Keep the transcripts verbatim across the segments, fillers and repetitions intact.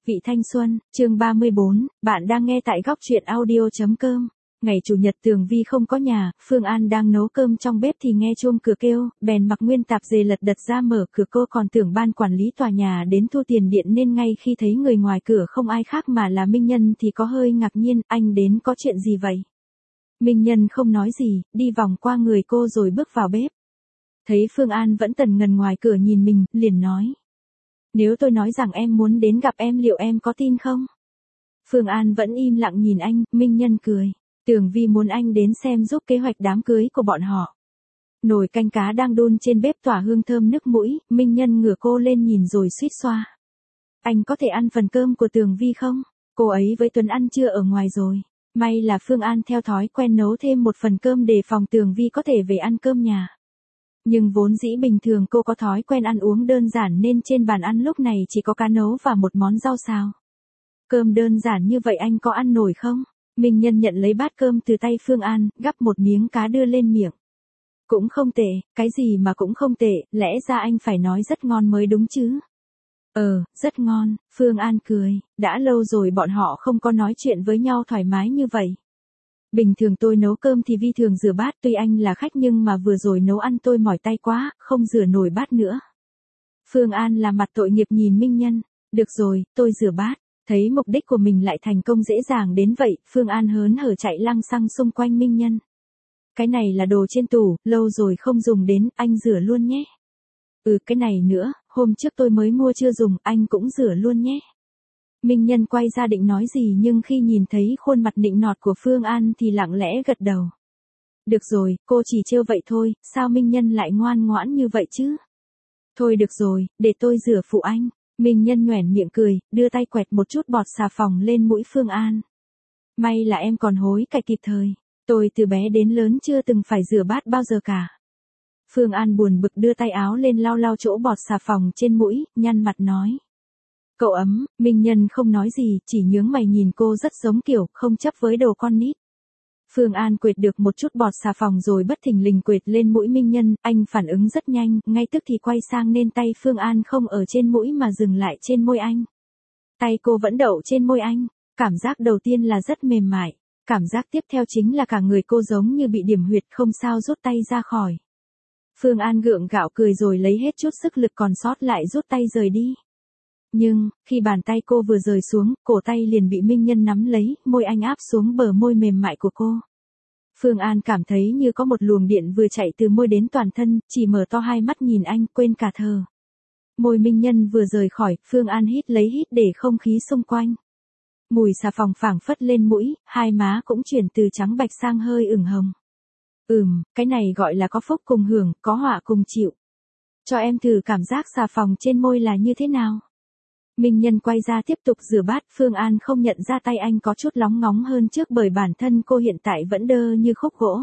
Vị thanh xuân, chương ba mươi bốn, bạn đang nghe tại góc truyện audio.com. Ngày chủ nhật Tường Vi không có nhà, Phương An đang nấu cơm trong bếp thì nghe chuông cửa kêu, bèn mặc nguyên tạp dề lật đật ra mở cửa. Cô còn tưởng ban quản lý tòa nhà đến thu tiền điện nên ngay khi thấy người ngoài cửa không ai khác mà là Minh Nhân thì có hơi ngạc nhiên, anh đến có chuyện gì vậy? Minh Nhân không nói gì, đi vòng qua người cô rồi bước vào bếp. Thấy Phương An vẫn tần ngần ngoài cửa nhìn mình, liền nói. Nếu tôi nói rằng em muốn đến gặp em liệu em có tin không? Phương An vẫn im lặng nhìn anh, Minh Nhân cười. Tường Vi muốn anh đến xem giúp kế hoạch đám cưới của bọn họ. Nồi canh cá đang đun trên bếp tỏa hương thơm nước mũi, Minh Nhân ngửa cô lên nhìn rồi suýt xoa. Anh có thể ăn phần cơm của Tường Vi không? Cô ấy với Tuấn ăn trưa ở ngoài rồi. May là Phương An theo thói quen nấu thêm một phần cơm để phòng Tường Vi có thể về ăn cơm nhà. Nhưng vốn dĩ bình thường cô có thói quen ăn uống đơn giản nên trên bàn ăn lúc này chỉ có cá nấu và một món rau xào. Cơm đơn giản như vậy anh có ăn nổi không? Minh Nhân nhận lấy bát cơm từ tay Phương An, gắp một miếng cá đưa lên miệng. Cũng không tệ, cái gì mà cũng không tệ, lẽ ra anh phải nói rất ngon mới đúng chứ. Ờ, rất ngon, Phương An cười, đã lâu rồi bọn họ không có nói chuyện với nhau thoải mái như vậy. Bình thường tôi nấu cơm thì Vi thường rửa bát, tuy anh là khách nhưng mà vừa rồi nấu ăn tôi mỏi tay quá, không rửa nổi bát nữa. Phương An là mặt tội nghiệp nhìn Minh Nhân, được rồi, tôi rửa bát. Thấy mục đích của mình lại thành công dễ dàng đến vậy, Phương An hớn hở chạy lăng xăng xung quanh Minh Nhân. Cái này là đồ trên tủ, lâu rồi không dùng đến, anh rửa luôn nhé. Ừ, cái này nữa, hôm trước tôi mới mua chưa dùng, anh cũng rửa luôn nhé. Minh Nhân quay ra định nói gì nhưng khi nhìn thấy khuôn mặt nịnh nọt của Phương An thì lặng lẽ gật đầu. Được rồi, cô chỉ trêu vậy thôi, sao Minh Nhân lại ngoan ngoãn như vậy chứ? Thôi được rồi, để tôi rửa phụ anh. Minh Nhân nhoẻn miệng cười, đưa tay quẹt một chút bọt xà phòng lên mũi Phương An. May là em còn hối cải kịp thời, tôi từ bé đến lớn chưa từng phải rửa bát bao giờ cả. Phương An buồn bực đưa tay áo lên lau lau chỗ bọt xà phòng trên mũi, nhăn mặt nói. Cậu ấm, Minh Nhân không nói gì, chỉ nhướng mày nhìn cô rất giống kiểu, không chấp với đồ con nít. Phương An quệt được một chút bọt xà phòng rồi bất thình lình quệt lên mũi Minh Nhân, anh phản ứng rất nhanh, ngay tức thì quay sang nên tay Phương An không ở trên mũi mà dừng lại trên môi anh. Tay cô vẫn đậu trên môi anh, cảm giác đầu tiên là rất mềm mại, cảm giác tiếp theo chính là cả người cô giống như bị điểm huyệt không sao rút tay ra khỏi. Phương An gượng gạo cười rồi lấy hết chút sức lực còn sót lại rút tay rời đi. Nhưng, khi bàn tay cô vừa rời xuống, cổ tay liền bị Minh Nhân nắm lấy, môi anh áp xuống bờ môi mềm mại của cô. Phương An cảm thấy như có một luồng điện vừa chạy từ môi đến toàn thân, chỉ mở to hai mắt nhìn anh, quên cả thở. Môi Minh Nhân vừa rời khỏi, Phương An hít lấy hít để không khí xung quanh. Mùi xà phòng phảng phất lên mũi, hai má cũng chuyển từ trắng bạch sang hơi ửng hồng. Ừm, cái này gọi là có phúc cùng hưởng, có họa cùng chịu. Cho em thử cảm giác xà phòng trên môi là như thế nào. Minh Nhân quay ra tiếp tục rửa bát, Phương An không nhận ra tay anh có chút lóng ngóng hơn trước bởi bản thân cô hiện tại vẫn đơ như khúc gỗ.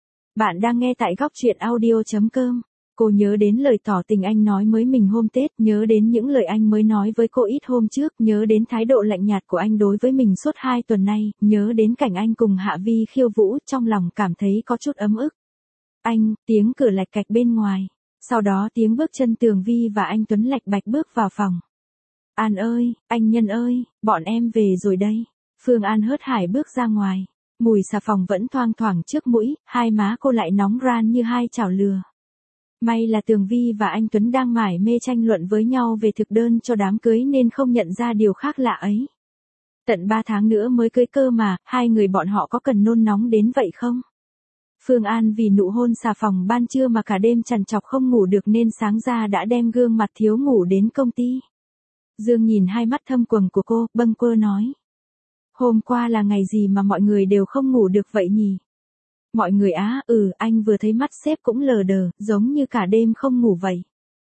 Bạn đang nghe tại góc truyện audio.com. Cô nhớ đến lời tỏ tình anh nói mới mình hôm Tết, nhớ đến những lời anh mới nói với cô ít hôm trước, nhớ đến thái độ lạnh nhạt của anh đối với mình suốt hai tuần nay, nhớ đến cảnh anh cùng Hạ Vi khiêu vũ, trong lòng cảm thấy có chút ấm ức. Anh, tiếng cửa lạch cạch bên ngoài, sau đó tiếng bước chân Tường Vi và anh Tuấn lạch bạch bước vào phòng. An ơi, anh Nhân ơi, bọn em về rồi đây. Phương An hớt hải bước ra ngoài. Mùi xà phòng vẫn thoang thoảng trước mũi, hai má cô lại nóng ran như hai chảo lửa. May là Tường Vi và anh Tuấn đang mải mê tranh luận với nhau về thực đơn cho đám cưới nên không nhận ra điều khác lạ ấy. Tận ba tháng nữa mới cưới cơ mà, hai người bọn họ có cần nôn nóng đến vậy không? Phương An vì nụ hôn xà phòng ban trưa mà cả đêm trằn trọc không ngủ được nên sáng ra đã đem gương mặt thiếu ngủ đến công ty. Dương nhìn hai mắt thâm quầng của cô, bâng quơ nói. Hôm qua là ngày gì mà mọi người đều không ngủ được vậy nhỉ? Mọi người á, ừ, anh vừa thấy mắt sếp cũng lờ đờ, giống như cả đêm không ngủ vậy.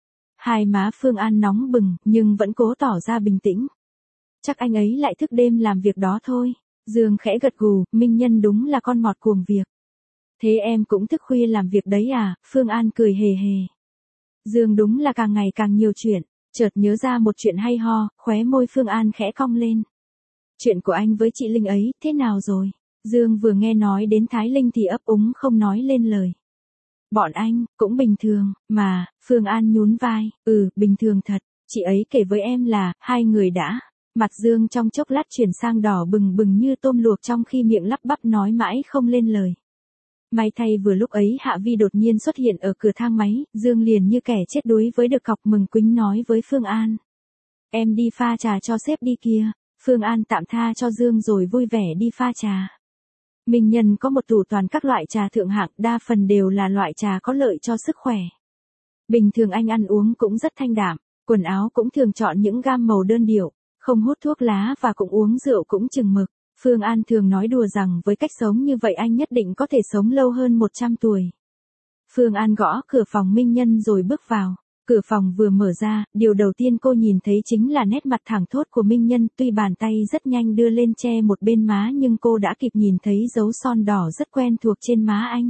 Hai má Phương An nóng bừng, nhưng vẫn cố tỏ ra bình tĩnh. Chắc anh ấy lại thức đêm làm việc đó thôi. Dương khẽ gật gù, Minh Nhân đúng là con mọt cuồng việc. Thế em cũng thức khuya làm việc đấy à? Phương An cười hề hề. Dương đúng là càng ngày càng nhiều chuyện. Chợt nhớ ra một chuyện hay ho, khóe môi Phương An khẽ cong lên. Chuyện của anh với chị Linh ấy, thế nào rồi? Dương vừa nghe nói đến Thái Linh thì ấp úng không nói lên lời. Bọn anh, cũng bình thường, mà, Phương An nhún vai, ừ, bình thường thật, chị ấy kể với em là, hai người đã, Mặt Dương trong chốc lát chuyển sang đỏ bừng bừng như tôm luộc trong khi miệng lắp bắp nói mãi không lên lời. May thay vừa lúc ấy Hạ Vi đột nhiên xuất hiện ở cửa thang máy, Dương liền như kẻ chết đuối với được cọc mừng quính nói với Phương An. Em đi pha trà cho sếp đi kia. Phương An tạm tha cho Dương rồi vui vẻ đi pha trà. Minh Nhân có một tủ toàn các loại trà thượng hạng, đa phần đều là loại trà có lợi cho sức khỏe. Bình thường anh ăn uống cũng rất thanh đạm, quần áo cũng thường chọn những gam màu đơn điệu, không hút thuốc lá và cũng uống rượu cũng chừng mực. Phương An thường nói đùa rằng với cách sống như vậy anh nhất định có thể sống lâu hơn một trăm tuổi. Phương An gõ cửa phòng Minh Nhân rồi bước vào. Cửa phòng vừa mở ra, điều đầu tiên cô nhìn thấy chính là nét mặt thẳng thốt của Minh Nhân, tuy bàn tay rất nhanh đưa lên che một bên má nhưng cô đã kịp nhìn thấy dấu son đỏ rất quen thuộc trên má anh.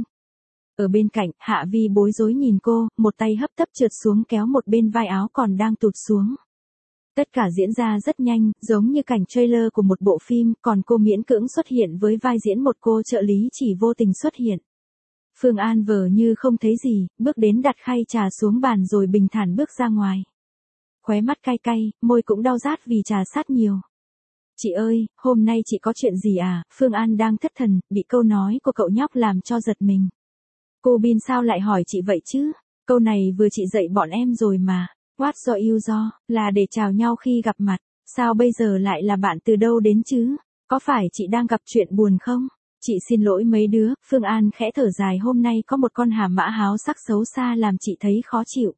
Ở bên cạnh, Hạ Vi bối rối nhìn cô, một tay hấp tấp trượt xuống kéo một bên vai áo còn đang tụt xuống. Tất cả diễn ra rất nhanh, giống như cảnh trailer của một bộ phim, còn cô miễn cưỡng xuất hiện với vai diễn một cô trợ lý chỉ vô tình xuất hiện. Phương An vờ như không thấy gì, bước đến đặt khay trà xuống bàn rồi bình thản bước ra ngoài. Khóe mắt cay cay, môi cũng đau rát vì trà sát nhiều. Chị ơi, hôm nay chị có chuyện gì à? Phương An đang thất thần, bị câu nói của cậu nhóc làm cho giật mình. Cô Bin sao lại hỏi chị vậy chứ? Câu này vừa chị dạy bọn em rồi mà. What do you do, là để chào nhau khi gặp mặt. Sao bây giờ lại là bạn từ đâu đến chứ? Có phải chị đang gặp chuyện buồn không? Chị xin lỗi mấy đứa, Phương An khẽ thở dài, hôm nay có một con hà mã háo sắc xấu xa làm chị thấy khó chịu.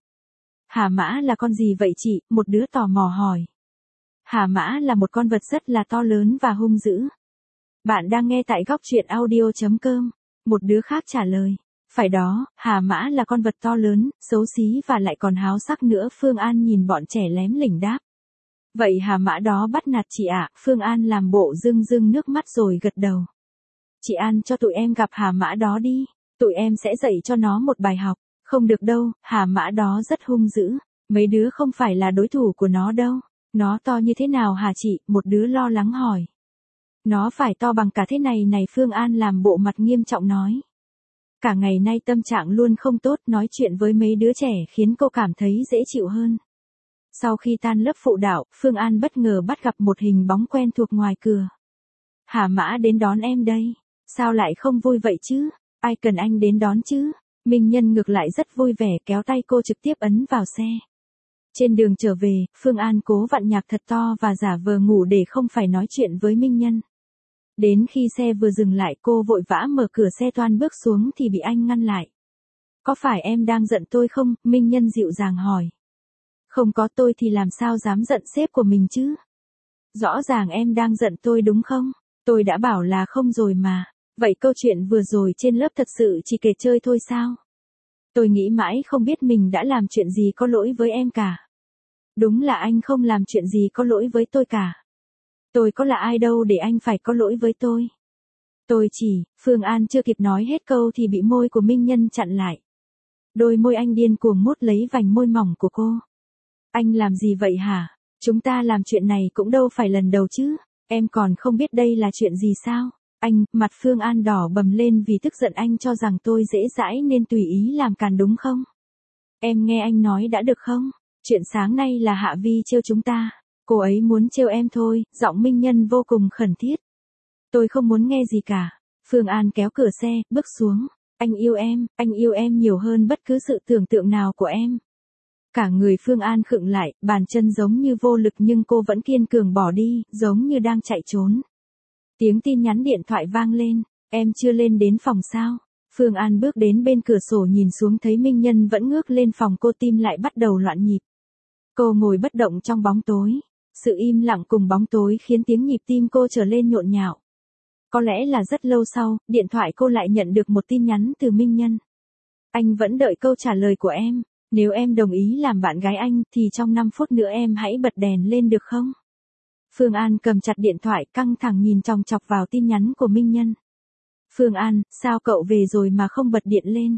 Hà mã là con gì vậy chị? Một đứa tò mò hỏi. Hà mã là một con vật rất là to lớn và hung dữ. Bạn đang nghe tại góc truyện audio chấm com. Một đứa khác trả lời. Phải đó, hà mã là con vật to lớn, xấu xí và lại còn háo sắc nữa. Phương An nhìn bọn trẻ lém lỉnh đáp. Vậy hà mã đó bắt nạt chị ạ? Phương An làm bộ rưng rưng nước mắt rồi gật đầu. Chị An cho tụi em gặp hà mã đó đi, tụi em sẽ dạy cho nó một bài học. Không được đâu, hà mã đó rất hung dữ, mấy đứa không phải là đối thủ của nó đâu. Nó to như thế nào hả chị? Một đứa lo lắng hỏi. Nó phải to bằng cả thế này này, Phương An làm bộ mặt nghiêm trọng nói. Cả ngày nay tâm trạng luôn không tốt, nói chuyện với mấy đứa trẻ khiến cô cảm thấy dễ chịu hơn. Sau khi tan lớp phụ đạo, Phương An bất ngờ bắt gặp một hình bóng quen thuộc ngoài cửa. Hà mã đến đón em đây. Sao lại không vui vậy chứ? Ai cần anh đến đón chứ? Minh Nhân ngược lại rất vui vẻ kéo tay cô trực tiếp ấn vào xe. Trên đường trở về, Phương An cố vặn nhạc thật to và giả vờ ngủ để không phải nói chuyện với Minh Nhân. Đến khi xe vừa dừng lại cô vội vã mở cửa xe toan bước xuống thì bị anh ngăn lại. Có phải em đang giận tôi không? Minh Nhân dịu dàng hỏi. Không có, tôi thì làm sao dám giận sếp của mình chứ? Rõ ràng em đang giận tôi đúng không? Tôi đã bảo là không rồi mà. Vậy câu chuyện vừa rồi trên lớp thật sự chỉ kể chơi thôi sao? Tôi nghĩ mãi không biết mình đã làm chuyện gì có lỗi với em cả. Đúng là anh không làm chuyện gì có lỗi với tôi cả. Tôi có là ai đâu để anh phải có lỗi với tôi. Tôi chỉ, Phương An chưa kịp nói hết câu thì bị môi của Minh Nhân chặn lại. Đôi môi anh điên cuồng mút lấy vành môi mỏng của cô. Anh làm gì vậy hả? Chúng ta làm chuyện này cũng đâu phải lần đầu chứ. Em còn không biết đây là chuyện gì sao? Anh, mặt Phương An đỏ bầm lên vì tức giận, anh cho rằng tôi dễ dãi nên tùy ý làm càn đúng không? Em nghe anh nói đã được không? Chuyện sáng nay là Hạ Vi trêu chúng ta. Cô ấy muốn trêu em thôi, giọng Minh Nhân vô cùng khẩn thiết. Tôi không muốn nghe gì cả. Phương An kéo cửa xe, bước xuống. Anh yêu em, anh yêu em nhiều hơn bất cứ sự tưởng tượng nào của em. Cả người Phương An khựng lại, bàn chân giống như vô lực nhưng cô vẫn kiên cường bỏ đi, giống như đang chạy trốn. Tiếng tin nhắn điện thoại vang lên, em chưa lên đến phòng sao? Phương An bước đến bên cửa sổ nhìn xuống thấy Minh Nhân vẫn ngước lên phòng cô, tim lại bắt đầu loạn nhịp. Cô ngồi bất động trong bóng tối. Sự im lặng cùng bóng tối khiến tiếng nhịp tim cô trở lên nhộn nhạo. Có lẽ là rất lâu sau, điện thoại cô lại nhận được một tin nhắn từ Minh Nhân. Anh vẫn đợi câu trả lời của em. Nếu em đồng ý làm bạn gái anh thì trong năm phút nữa em hãy bật đèn lên được không? Phương An cầm chặt điện thoại căng thẳng nhìn chòng chọc vào tin nhắn của Minh Nhân. Phương An, sao cậu về rồi mà không bật điện lên?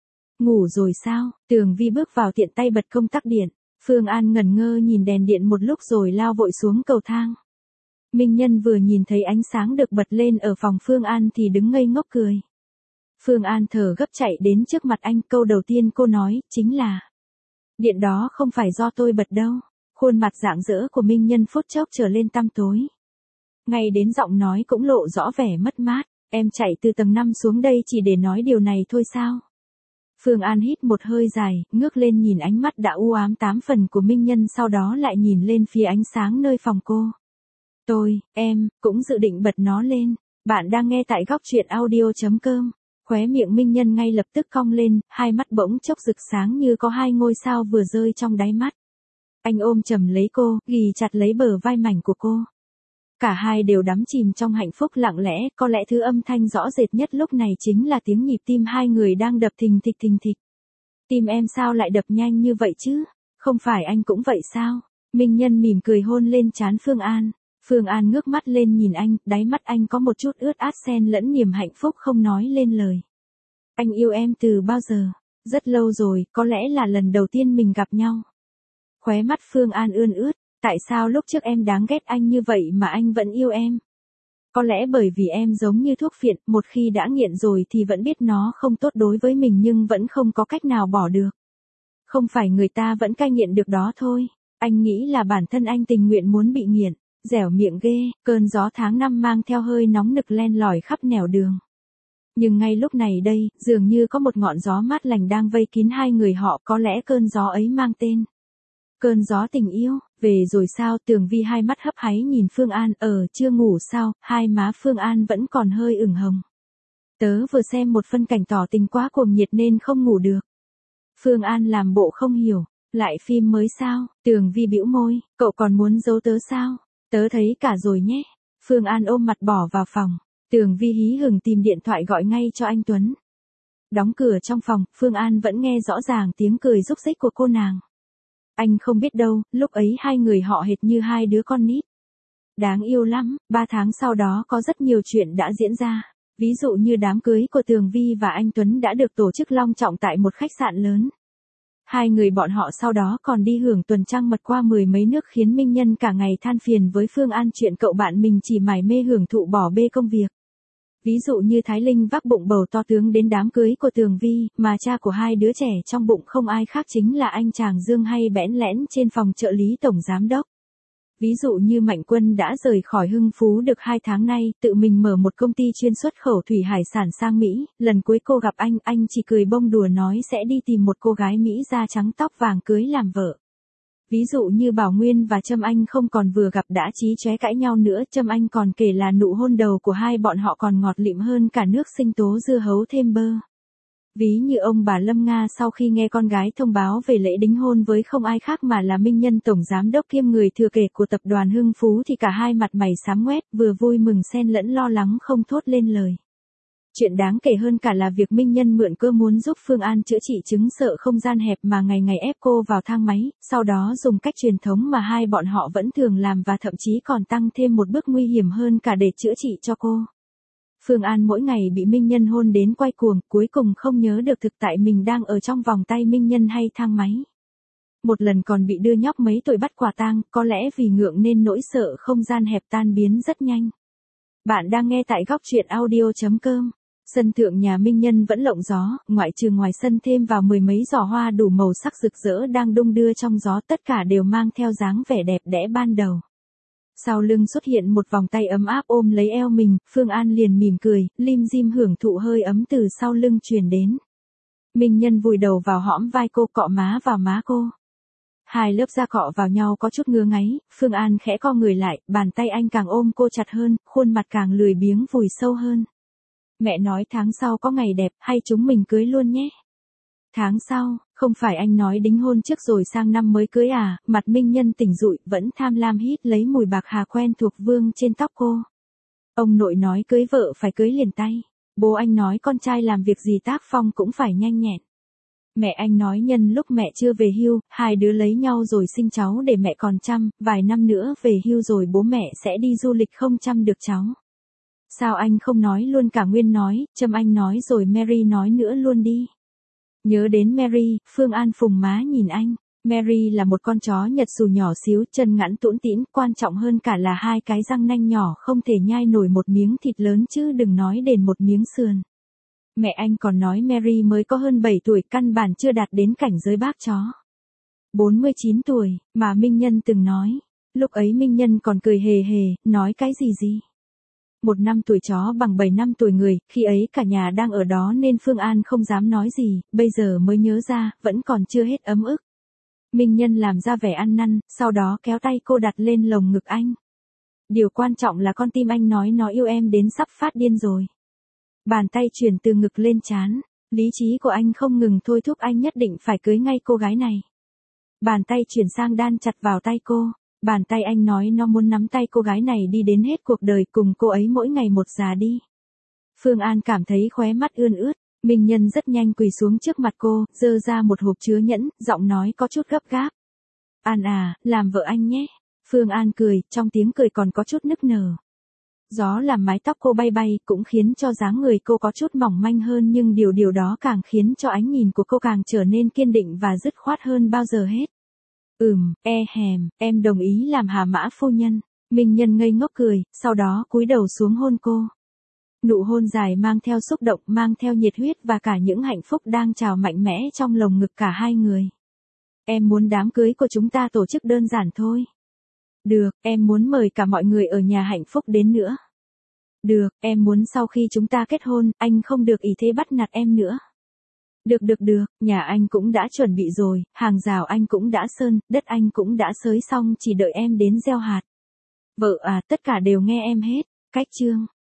Ngủ rồi sao? Tường Vi bước vào tiện tay bật công tắc điện. Phương An ngẩn ngơ nhìn đèn điện một lúc rồi lao vội xuống cầu thang. Minh Nhân vừa nhìn thấy ánh sáng được bật lên ở phòng Phương An thì đứng ngây ngốc cười. Phương An thở gấp chạy đến trước mặt anh, câu đầu tiên cô nói chính là: điện đó không phải do tôi bật đâu. Khuôn mặt rạng rỡ của Minh Nhân phút chốc trở lên tăm tối. Ngay đến giọng nói cũng lộ rõ vẻ mất mát. Em chạy từ tầng năm xuống đây chỉ để nói điều này thôi sao? Phương An hít một hơi dài, ngước lên nhìn ánh mắt đã u ám tám phần của Minh Nhân, sau đó lại nhìn lên phía ánh sáng nơi phòng cô. Tôi, em, cũng dự định bật nó lên. Bạn đang nghe tại góc truyện audio chấm com. Khóe miệng Minh Nhân ngay lập tức cong lên, hai mắt bỗng chốc rực sáng như có hai ngôi sao vừa rơi trong đáy mắt. Anh ôm chầm lấy cô, ghì chặt lấy bờ vai mảnh của cô. Cả hai đều đắm chìm trong hạnh phúc lặng lẽ, có lẽ thứ âm thanh rõ rệt nhất lúc này chính là tiếng nhịp tim hai người đang đập thình thịch thình thịch. Tim em sao lại đập nhanh như vậy chứ? Không phải anh cũng vậy sao? Minh Nhân mỉm cười hôn lên trán Phương An. Phương An ngước mắt lên nhìn anh, đáy mắt anh có một chút ướt át xen lẫn niềm hạnh phúc không nói lên lời. Anh yêu em từ bao giờ? Rất lâu rồi, có lẽ là lần đầu tiên mình gặp nhau. Khóe mắt Phương An ươn ướt. Tại sao lúc trước em đáng ghét anh như vậy mà anh vẫn yêu em? Có lẽ bởi vì em giống như thuốc phiện, một khi đã nghiện rồi thì vẫn biết nó không tốt đối với mình nhưng vẫn không có cách nào bỏ được. Không phải người ta vẫn cai nghiện được đó thôi. Anh nghĩ là bản thân anh tình nguyện muốn bị nghiện. Dẻo miệng ghê, cơn gió tháng năm mang theo hơi nóng nực len lỏi khắp nẻo đường. Nhưng ngay lúc này đây, dường như có một ngọn gió mát lành đang vây kín hai người họ, có lẽ cơn gió ấy mang tên cơn gió tình yêu. Về rồi sao? Tường Vi hai mắt hấp háy nhìn Phương An. Ờ, chưa ngủ sao? Hai má Phương An vẫn còn hơi ửng hồng. Tớ vừa xem một phân cảnh tỏ tình quá cuồng nhiệt nên không ngủ được. Phương An làm bộ không hiểu. Lại phim mới sao? Tường Vi bĩu môi. Cậu còn muốn giấu tớ sao? Tớ thấy cả rồi nhé. Phương An ôm mặt bỏ vào phòng. Tường Vi hí hửng tìm điện thoại gọi ngay cho anh Tuấn. Đóng cửa trong phòng, Phương An vẫn nghe rõ ràng tiếng cười rúc rích của cô nàng. Anh không biết đâu, lúc ấy hai người họ hệt như hai đứa con nít. Đáng yêu lắm. Ba tháng sau đó có rất nhiều chuyện đã diễn ra. Ví dụ như đám cưới của Tường Vi và anh Tuấn đã được tổ chức long trọng tại một khách sạn lớn. Hai người bọn họ sau đó còn đi hưởng tuần trăng mật qua mười mấy nước khiến Minh Nhân cả ngày than phiền với Phương An chuyện cậu bạn mình chỉ mải mê hưởng thụ bỏ bê công việc. Ví dụ như Thái Linh vác bụng bầu to tướng đến đám cưới của Tường Vi, mà cha của hai đứa trẻ trong bụng không ai khác chính là anh chàng Dương hay bẽn lẽn trên phòng trợ lý tổng giám đốc. Ví dụ như Mạnh Quân đã rời khỏi Hưng Phú được hai tháng nay, tự mình mở một công ty chuyên xuất khẩu thủy hải sản sang Mỹ, lần cuối cô gặp anh, anh chỉ cười bông đùa nói sẽ đi tìm một cô gái Mỹ da trắng tóc vàng cưới làm vợ. Ví dụ như Bảo Nguyên và Trâm Anh không còn vừa gặp đã chí chóe cãi nhau nữa, Trâm Anh còn kể là nụ hôn đầu của hai bọn họ còn ngọt lịm hơn cả nước sinh tố dưa hấu thêm bơ. Ví như ông bà Lâm Nga sau khi nghe con gái thông báo về lễ đính hôn với không ai khác mà là Minh Nhân tổng giám đốc kiêm người thừa kế của tập đoàn Hưng Phú thì cả hai mặt mày xám ngoét, vừa vui mừng xen lẫn lo lắng không thốt lên lời. Chuyện đáng kể hơn cả là việc Minh Nhân mượn cơ muốn giúp Phương An chữa trị chứng sợ không gian hẹp mà ngày ngày ép cô vào thang máy, sau đó dùng cách truyền thống mà hai bọn họ vẫn thường làm và thậm chí còn tăng thêm một bước nguy hiểm hơn cả để chữa trị cho cô. Phương An mỗi ngày bị Minh Nhân hôn đến quay cuồng, cuối cùng không nhớ được thực tại mình đang ở trong vòng tay Minh Nhân hay thang máy. Một lần còn bị đưa nhóc mấy tuổi bắt quả tang, có lẽ vì ngượng nên nỗi sợ không gian hẹp tan biến rất nhanh. Bạn đang nghe tại góc truyện audio chấm com. Sân thượng nhà Minh Nhân vẫn lộng gió, ngoại trừ ngoài sân thêm vào mười mấy giỏ hoa đủ màu sắc rực rỡ đang đung đưa trong gió, tất cả đều mang theo dáng vẻ đẹp đẽ ban đầu. Sau lưng xuất hiện một vòng tay ấm áp ôm lấy eo mình, Phương An liền mỉm cười, lim dim hưởng thụ hơi ấm từ sau lưng truyền đến. Minh Nhân vùi đầu vào hõm vai cô, cọ má vào má cô. Hai lớp da cọ vào nhau có chút ngứa ngáy, Phương An khẽ co người lại, bàn tay anh càng ôm cô chặt hơn, khuôn mặt càng lười biếng vùi sâu hơn. Mẹ nói tháng sau có ngày đẹp, hay chúng mình cưới luôn nhé. Tháng sau, không phải anh nói đính hôn trước rồi sang năm mới cưới à? Mặt Minh Nhân tỉnh dụi, vẫn tham lam hít lấy mùi bạc hà quen thuộc vương trên tóc cô. Ông nội nói cưới vợ phải cưới liền tay. Bố anh nói con trai làm việc gì tác phong cũng phải nhanh nhẹn. Mẹ anh nói nhân lúc mẹ chưa về hưu, hai đứa lấy nhau rồi sinh cháu để mẹ còn chăm, vài năm nữa về hưu rồi bố mẹ sẽ đi du lịch không chăm được cháu. Sao anh không nói luôn cả Nguyên nói, Trâm Anh nói rồi Mary nói nữa luôn đi. Nhớ đến Mary, Phương An phùng má nhìn anh. Mary là một con chó Nhật xù nhỏ xíu, chân ngắn tũn tĩn, quan trọng hơn cả là hai cái răng nanh nhỏ không thể nhai nổi một miếng thịt lớn chứ đừng nói đến một miếng sườn. Mẹ anh còn nói Mary mới có hơn bảy tuổi, căn bản chưa đạt đến cảnh giới bác chó. bốn mươi chín tuổi, mà Minh Nhân từng nói. Lúc ấy Minh Nhân còn cười hề hề, nói cái gì gì. Một năm tuổi chó bằng bảy năm tuổi người, khi ấy cả nhà đang ở đó nên Phương An không dám nói gì, bây giờ mới nhớ ra, vẫn còn chưa hết ấm ức. Minh Nhân làm ra vẻ ăn năn, sau đó kéo tay cô đặt lên lồng ngực anh. Điều quan trọng là con tim anh nói nó yêu em đến sắp phát điên rồi. Bàn tay chuyển từ ngực lên trán, lý trí của anh không ngừng thôi thúc anh nhất định phải cưới ngay cô gái này. Bàn tay chuyển sang đan chặt vào tay cô, bàn tay anh nói nó muốn nắm tay cô gái này đi đến hết cuộc đời cùng cô ấy mỗi ngày một già đi. Phương An cảm thấy khóe mắt ươn ướt, Minh Nhân rất nhanh quỳ xuống trước mặt cô, giơ ra một hộp chứa nhẫn, giọng nói có chút gấp gáp. An à, làm vợ anh nhé. Phương An cười, trong tiếng cười còn có chút nức nở. Gió làm mái tóc cô bay bay, cũng khiến cho dáng người cô có chút mỏng manh hơn, nhưng điều điều đó càng khiến cho ánh nhìn của cô càng trở nên kiên định và dứt khoát hơn bao giờ hết. Ừm, e hèm, em đồng ý làm Hà Mã phu nhân. Minh Nhân ngây ngốc cười, sau đó cúi đầu xuống hôn cô. Nụ hôn dài mang theo xúc động, mang theo nhiệt huyết và cả những hạnh phúc đang trào mạnh mẽ trong lồng ngực cả hai người. Em muốn đám cưới của chúng ta tổ chức đơn giản thôi. Được, em muốn mời cả mọi người ở nhà hạnh phúc đến nữa. Được, em muốn sau khi chúng ta kết hôn, anh không được ý thế bắt nạt em nữa. Được được được, nhà anh cũng đã chuẩn bị rồi, hàng rào anh cũng đã sơn, đất anh cũng đã xới xong, chỉ đợi em đến gieo hạt. Vợ à, tất cả đều nghe em hết. Cách chương